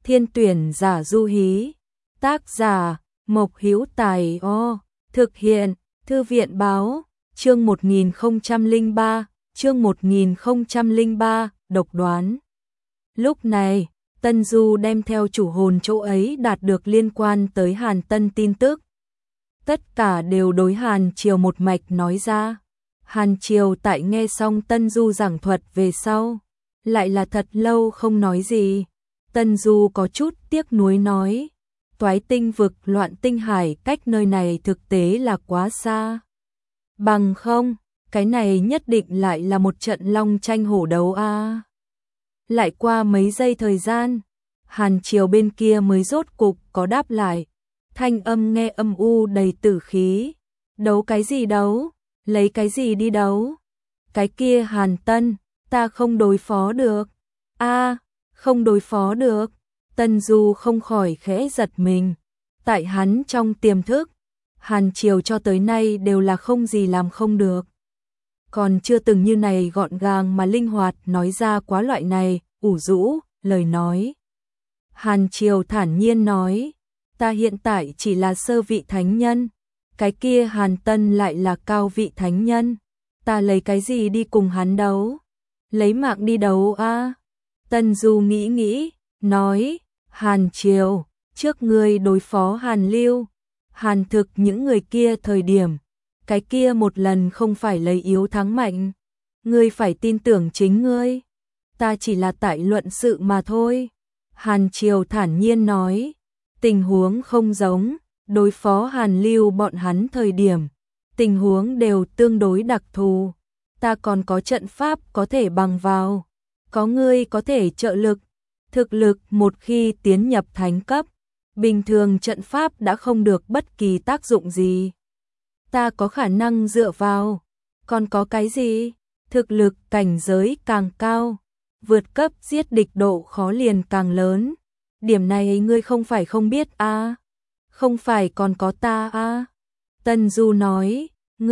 Thiên tuyển giả du hí. Tác giả Mộc Hữu Tài. Thực hiện Thư viện báo. Chương 1003, chương 1003, độc đoán. Lúc này, Tân Du đem theo chủ hồn chỗ ấy đạt được liên quan tới Hàn Tân tin tức. Tất cả đều đối Hàn Triều một mạch nói ra. Hàn Triều tại nghe xong Tân Du giảng thuật về sau, lại là thật lâu không nói gì. Tân Du có chút tiếc nuối nói, Toái Tinh vực Loạn Tinh Hải cách nơi này thực tế là quá xa. Bằng không, cái này nhất định lại là một trận long tranh hổ đấu a. Lại qua mấy giây thời gian, Hàn Triều bên kia mới rốt cục có đáp lại. Thanh âm nghe âm u đầy tử khí. Đấu cái gì đấu? Lấy cái gì đi đấu? Cái kia Hàn Tân, ta không đối phó được. Không đối phó được. Tân Du không khỏi khẽ giật mình. Tại hắn trong tiềm thức, Hàn Triều cho tới nay đều là không gì làm không được. Còn chưa từng như này gọn gàng mà linh hoạt nói ra quá loại này, ủ rũ, lời nói. Hàn Triều thản nhiên nói, ta hiện tại chỉ là sơ vị thánh nhân, cái kia Hàn Tân lại là cao vị thánh nhân, ta lấy cái gì đi cùng hắn đấu? Lấy mạng đi đấu a. Tân Du nghĩ, nói, Hàn Triều, trước ngươi đối phó Hàn Lưu, Hàn Thực những người kia thời điểm, cái kia một lần không phải lấy yếu thắng mạnh, ngươi phải tin tưởng chính ngươi, ta chỉ là tại luận sự mà thôi. Hàn Triều thản nhiên nói, tình huống không giống, đối phó Hàn Lưu bọn hắn thời điểm, tình huống đều tương đối đặc thù, ta còn có trận pháp có thể bằng vào, có ngươi có thể trợ lực, thực lực một khi tiến nhập thánh cấp, bình thường trận pháp đã không được bất kỳ tác dụng gì. Ta có khả năng dựa vào, còn có cái gì? Thực lực cảnh giới càng cao, vượt cấp giết địch độ khó liền càng lớn. Điểm này ngươi không phải không biết a? Không phải còn có ta a? Tân Du nói,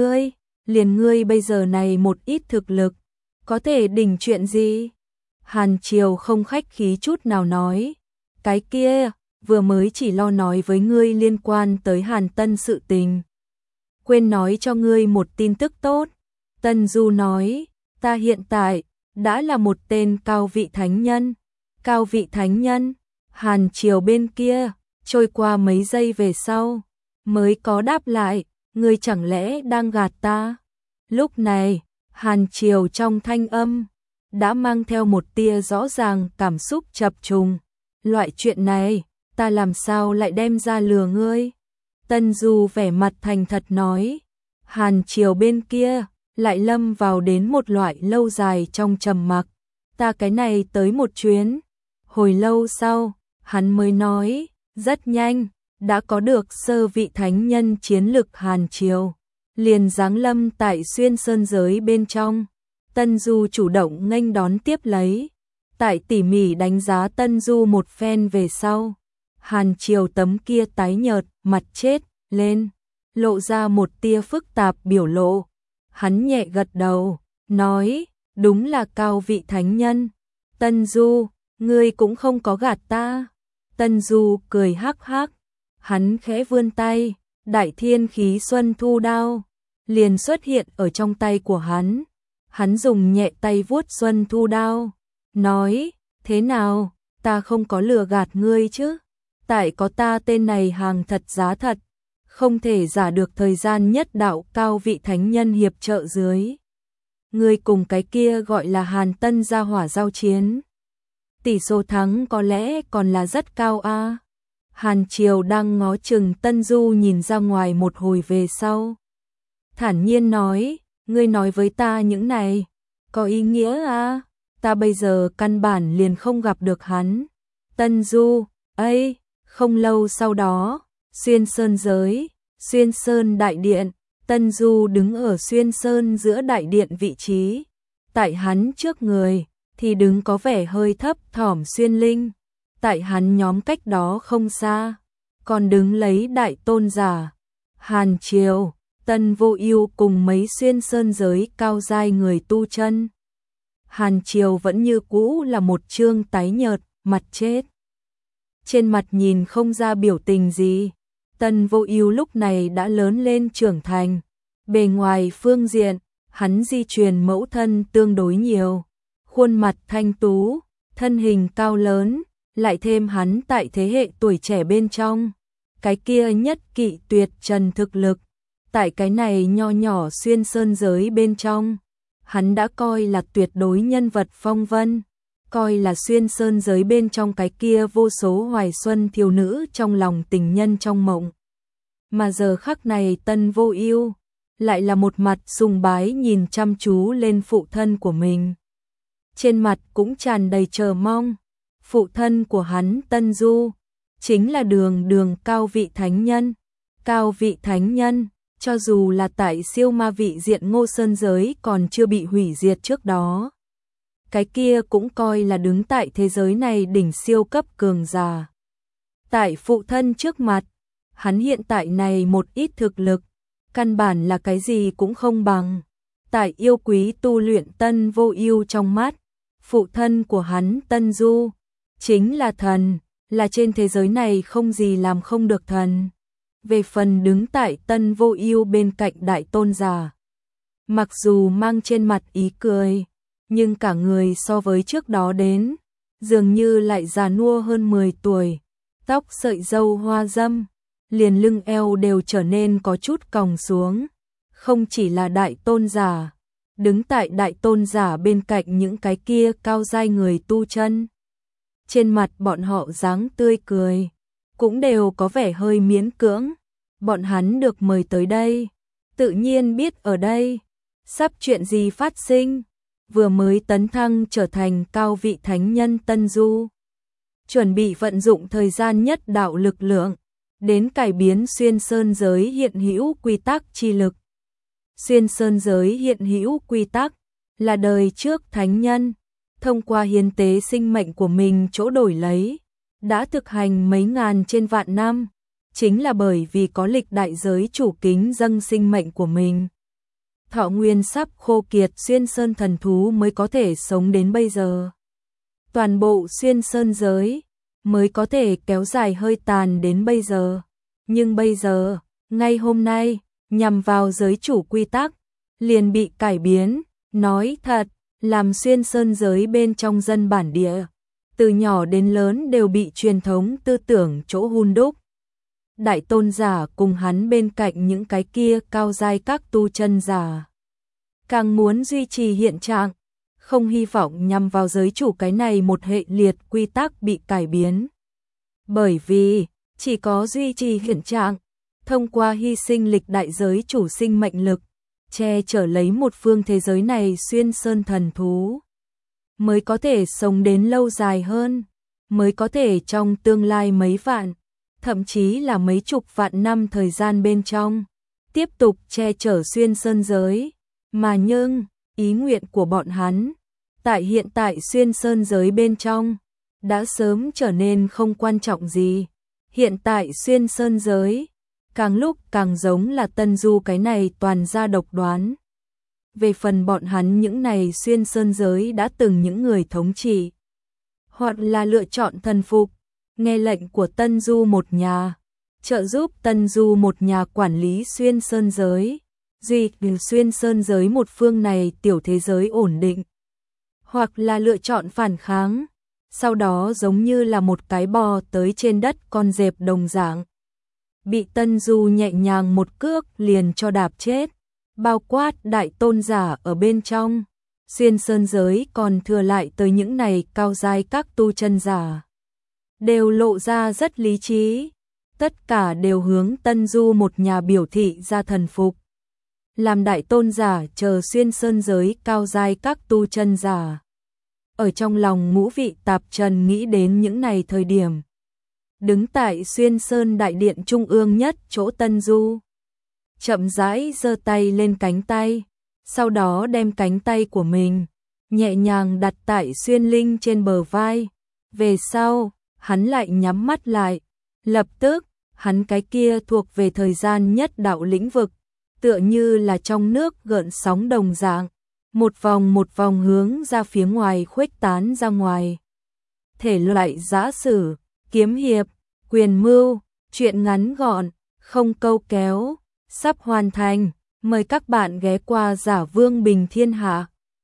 ngươi bây giờ này một ít thực lực, có thể đỉnh chuyện gì? Hàn Triều không khách khí chút nào nói, cái kia, vừa mới chỉ lo nói với ngươi liên quan tới Hàn Tân sự tình. Quên nói cho ngươi một tin tức tốt. Tân Du nói, ta hiện tại đã là một tên cao vị thánh nhân. Cao vị thánh nhân? Hàn Triều bên kia, trôi qua mấy giây về sau, mới có đáp lại, ngươi chẳng lẽ đang gạt ta? Lúc này, Hàn Triều trong thanh âm đã mang theo một tia rõ ràng cảm xúc chập trùng. Loại chuyện này, ta làm sao lại đem ra lừa ngươi? Tân Du vẻ mặt thành thật nói, Hàn Triều bên kia lại lâm vào đến một loại lâu dài trong trầm mặc. Ta cái này tới một chuyến. Hồi lâu sau, hắn mới nói, rất nhanh, đã có được sơ vị thánh nhân chiến lực Hàn Triều, liền giáng lâm tại Xuyên Sơn giới bên trong. Tân Du chủ động nghênh đón tiếp lấy. Tại tỉ mỉ đánh giá Tân Du một phen về sau, Hàn Triều tấm kia tái nhợt, mặt chết lên, lộ ra một tia phức tạp biểu lộ. Hắn nhẹ gật đầu, nói, đúng là cao vị thánh nhân. Tân Du, ngươi cũng không có gạt ta. Tân Du cười hắc hắc, hắn khẽ vươn tay, Đại Thiên Khí Xuân Thu Đao liền xuất hiện ở trong tay của hắn. Hắn dùng nhẹ tay vuốt Xuân Thu Đao, nói, thế nào, ta không có lừa gạt ngươi chứ? Tại có ta tên này hàng thật giá thật, không thể giả được thời gian nhất đạo cao vị thánh nhân hiệp trợ dưới. Ngươi cùng cái kia gọi là Hàn Tân gia hỏa giao chiến, tỷ số thắng có lẽ còn là rất cao a. Hàn Triều đang ngó chừng Tân Du nhìn ra ngoài một hồi về sau, thản nhiên nói, ngươi nói với ta những này, có ý nghĩa a? Ta bây giờ căn bản liền không gặp được hắn. Tân Du, không lâu sau đó, Xuyên Sơn giới, Xuyên Sơn đại điện, Tân Du đứng ở Xuyên Sơn giữa đại điện vị trí. Tại hắn trước người, thì đứng có vẻ hơi thấp thỏm Xuyên Linh. Tại hắn nhóm cách đó không xa, còn đứng lấy đại tôn giả, Hàn Triều, Tân Vô Ưu cùng mấy Xuyên Sơn giới cao giai người tu chân. Hàn Triều vẫn như cũ là một trương tái nhợt, mặt chết. trên mặt nhìn không ra biểu tình gì. Tân Vô Ưu lúc này đã lớn lên trưởng thành, bề ngoài phương diện, hắn di truyền mẫu thân tương đối nhiều, khuôn mặt thanh tú, thân hình cao lớn, lại thêm hắn tại thế hệ tuổi trẻ bên trong, cái kia nhất kỵ tuyệt trần thực lực, tại cái này nho nhỏ xuyên sơn giới bên trong, hắn đã coi là tuyệt đối nhân vật phong vân, coi là xuyên sơn giới bên trong cái kia vô số hoài xuân thiếu nữ trong lòng tình nhân trong mộng. Mà giờ khắc này Tân Vô Ưu lại là một mặt sùng bái nhìn chăm chú lên phụ thân của mình. Trên mặt cũng tràn đầy chờ mong. Phụ thân của hắn Tân Du chính là đường cao vị thánh nhân. Cao vị thánh nhân, cho dù là tại siêu ma vị diện Ngô Sơn giới còn chưa bị hủy diệt trước đó, cái kia cũng coi là đứng tại thế giới này đỉnh siêu cấp cường giả. Tại phụ thân trước mặt, hắn hiện tại này một ít thực lực, căn bản là cái gì cũng không bằng. Tại yêu quý tu luyện Tân Vô Ưu trong mắt, phụ thân của hắn Tân Du chính là thần, là trên thế giới này không gì làm không được thần. Về phần đứng tại Tân Vô Ưu bên cạnh đại tôn giả, mặc dù mang trên mặt ý cười, nhưng cả người so với trước đó đến, dường như lại già nua hơn 10 tuổi, tóc sợi râu hoa râm, liền lưng eo đều trở nên có chút còng xuống. Không chỉ là đại tôn giả, đứng tại đại tôn giả bên cạnh những cái kia cao giai người tu chân, trên mặt bọn họ dáng tươi cười, cũng đều có vẻ hơi miễn cưỡng. Bọn hắn được mời tới đây, tự nhiên biết ở đây sắp chuyện gì phát sinh. Vừa mới tấn thăng trở thành cao vị thánh nhân Tân Du, chuẩn bị vận dụng thời gian nhất đạo lực lượng đến cải biến xuyên sơn giới hiện hữu quy tắc chi lực. Xuyên sơn giới hiện hữu quy tắc là đời trước thánh nhân thông qua hiến tế sinh mệnh của mình chỗ đổi lấy, đã thực hành mấy ngàn trên vạn năm, chính là bởi vì có lịch đại giới chủ kính dâng sinh mệnh của mình. Thọ nguyên sắp khô kiệt xuyên sơn thần thú mới có thể sống đến bây giờ. Toàn bộ xuyên sơn giới mới có thể kéo dài hơi tàn đến bây giờ. Nhưng bây giờ, ngay hôm nay, nhằm vào giới chủ quy tắc, liền bị cải biến. Nói thật, làm xuyên sơn giới bên trong dân bản địa, từ nhỏ đến lớn đều bị truyền thống tư tưởng chỗ hun đúc. Đại tôn giả cùng hắn bên cạnh những cái kia cao giai các tu chân giả, càng muốn duy trì hiện trạng, không hy vọng nhằm vào giới chủ cái này một hệ liệt quy tắc bị cải biến. Bởi vì, chỉ có duy trì hiện trạng, thông qua hy sinh lịch đại giới chủ sinh mệnh lực, che chở lấy một phương thế giới này xuyên sơn thần thú, mới có thể sống đến lâu dài hơn, mới có thể trong tương lai mấy vạn, thậm chí là mấy chục vạn năm thời gian bên trong, tiếp tục che chở xuyên sơn giới. Mà nhưng, ý nguyện của bọn hắn, tại hiện tại xuyên sơn giới bên trong, đã sớm trở nên không quan trọng gì. Hiện tại xuyên sơn giới, càng lúc càng giống là Tân Du cái này toàn gia độc đoán. Về phần bọn hắn những này xuyên sơn giới đã từng những người thống trị, hoặc là lựa chọn thần phục, nghe lệnh của Tân Du một nhà, trợ giúp Tân Du một nhà quản lý xuyên sơn giới, duy trì xuyên sơn giới một phương này tiểu thế giới ổn định, hoặc là lựa chọn phản kháng, sau đó giống như là một cái bò tới trên đất con dẹp đồng dạng, bị Tân Du nhẹ nhàng một cước liền cho đạp chết, bao quát đại tôn giả ở bên trong. Xuyên sơn giới còn thừa lại tới những này cao giai các tu chân giả, đều lộ ra rất lý trí, tất cả đều hướng Tân Du một nhà biểu thị ra thần phục. Làm đại tôn giả chờ xuyên sơn giới cao giai các tu chân giả. Ở trong lòng ngũ vị tạp trần nghĩ đến những này thời điểm, đứng tại xuyên sơn đại điện trung ương nhất chỗ Tân Du, chậm rãi giơ tay lên cánh tay, sau đó đem cánh tay của mình nhẹ nhàng đặt tại xuyên linh trên bờ vai. Về sau, hắn lại nhắm mắt lại, lập tức, hắn cái kia thuộc về thời gian nhất đạo lĩnh vực, tựa như là trong nước gợn sóng đồng dạng, một vòng hướng ra phía ngoài khuếch tán ra ngoài. Thể loại giã sử, kiếm hiệp, quyền mưu, truyện ngắn gọn, không câu kéo, sắp hoàn thành. Mời các bạn ghé qua Giả Vương Bình Thiên Hạ.